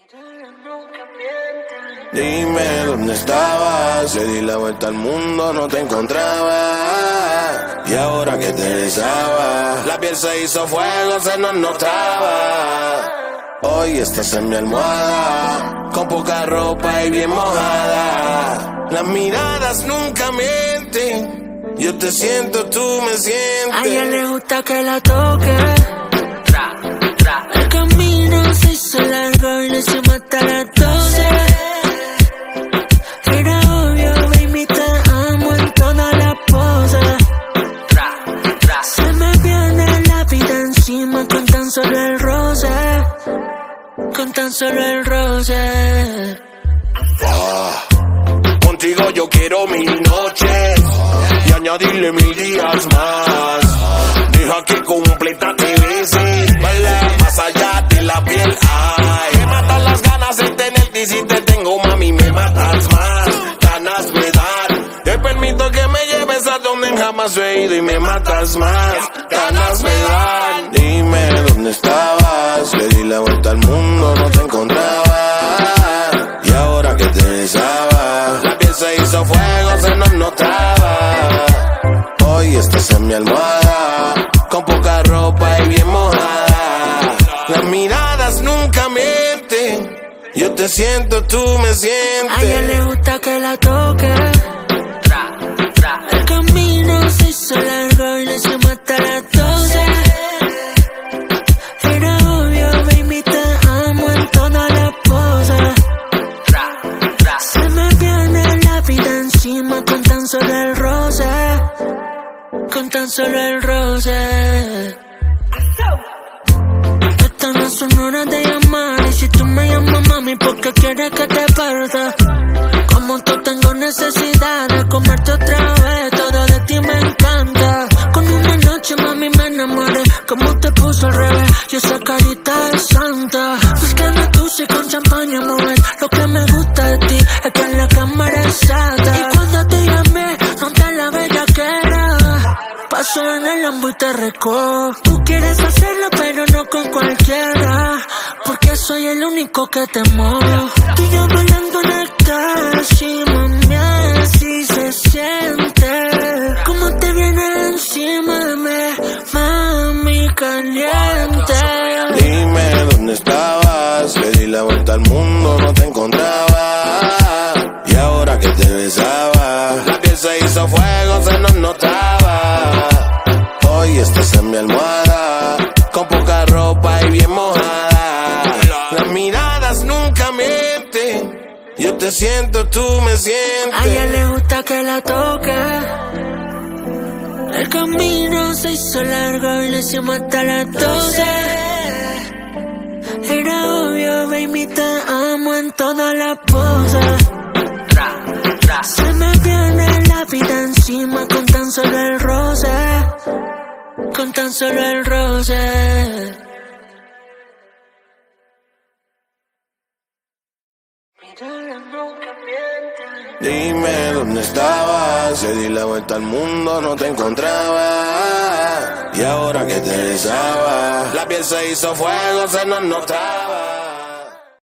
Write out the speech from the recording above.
Dime dónde estabas, le di la vuelta al mundo, no te encontraba. Y ahora que te besaba, la piel se hizo fuego, se nos notaba. Hoy estás en mi almohada, con poca ropa y bien mojada. Las miradas nunca mienten, yo te siento, tú me sientes. A ella le gusta que la toque. El camino se hizo largo y le hicimos hasta las 12. Era obvio, baby, te amo en todas las poses. Se me viene la vida encima con tan solo el roce. Con tan solo el roce. Contigo yo quiero 1000 noches y añadirle 1000 días más. Deja que completa te bese, baila más allá de la piel. Ay, me matan las ganas de tenerte y si te tengo, mami, me matas más. Ganas me dan, te permito que me lleves a donde jamás he ido y me matas más. Ganas me dan. Dime dónde estabas, le di la vuelta al mundo, no te encontraba. Y ahora que te besaba, la piel se hizo fuego, se nos notaba. Hoy estás en mi almohada, con poca ropa y bien mojada. Las miradas nunca mienten, yo te siento, tú me sientes. A ella le gusta que la toque. El camino se hizo largo y le hicimos hasta las 12. Era obvio, baby, te amo en todas las poses. Se me viene la vida encima con tan solo el roce. Con tan solo el roce. Estas no son horas de llamar. Y si tú me llamas, mami, porque quieres que te pierda. Como tú tengo necesidad de comerte otra vez. Todo de ti me encanta. Con una noche, mami, me enamoré. Como te puso al revés y esa carita de santa. Buscando tú si con champaña, mujer. Lo que me gusta de ti es que en la cámara es sata. Y cuando te llamé, no te la bellaquera. Paso en el Lambo y te recojo. Tú quieres hacerlo, pero no con cualquiera. Porque soy el único que te mueve. Tú y yo bailando en el taxi, mami, así se siente. Como te viene encima de mí, mami caliente. Dime dónde estabas, le di la vuelta al mundo, no te encontraba. Y ahora que te besaba, la piel se hizo fuego, se nos notaba. Hoy estás en mi almohada, con poca ropa y bien mojada. Las miradas nunca mienten, yo te siento, tú me sientes. A ella le gusta que la toque. El camino se hizo largo y le hicimos hasta las 12. Era obvio, baby, te amo en todas las poses. Se me viene la vida encima con tan solo el roce. Con tan solo el roce. Dime dónde estabas, le di la vuelta al mundo, no te encontraba. Y ahora que te besaba, la piel se hizo fuego, se nos notaba.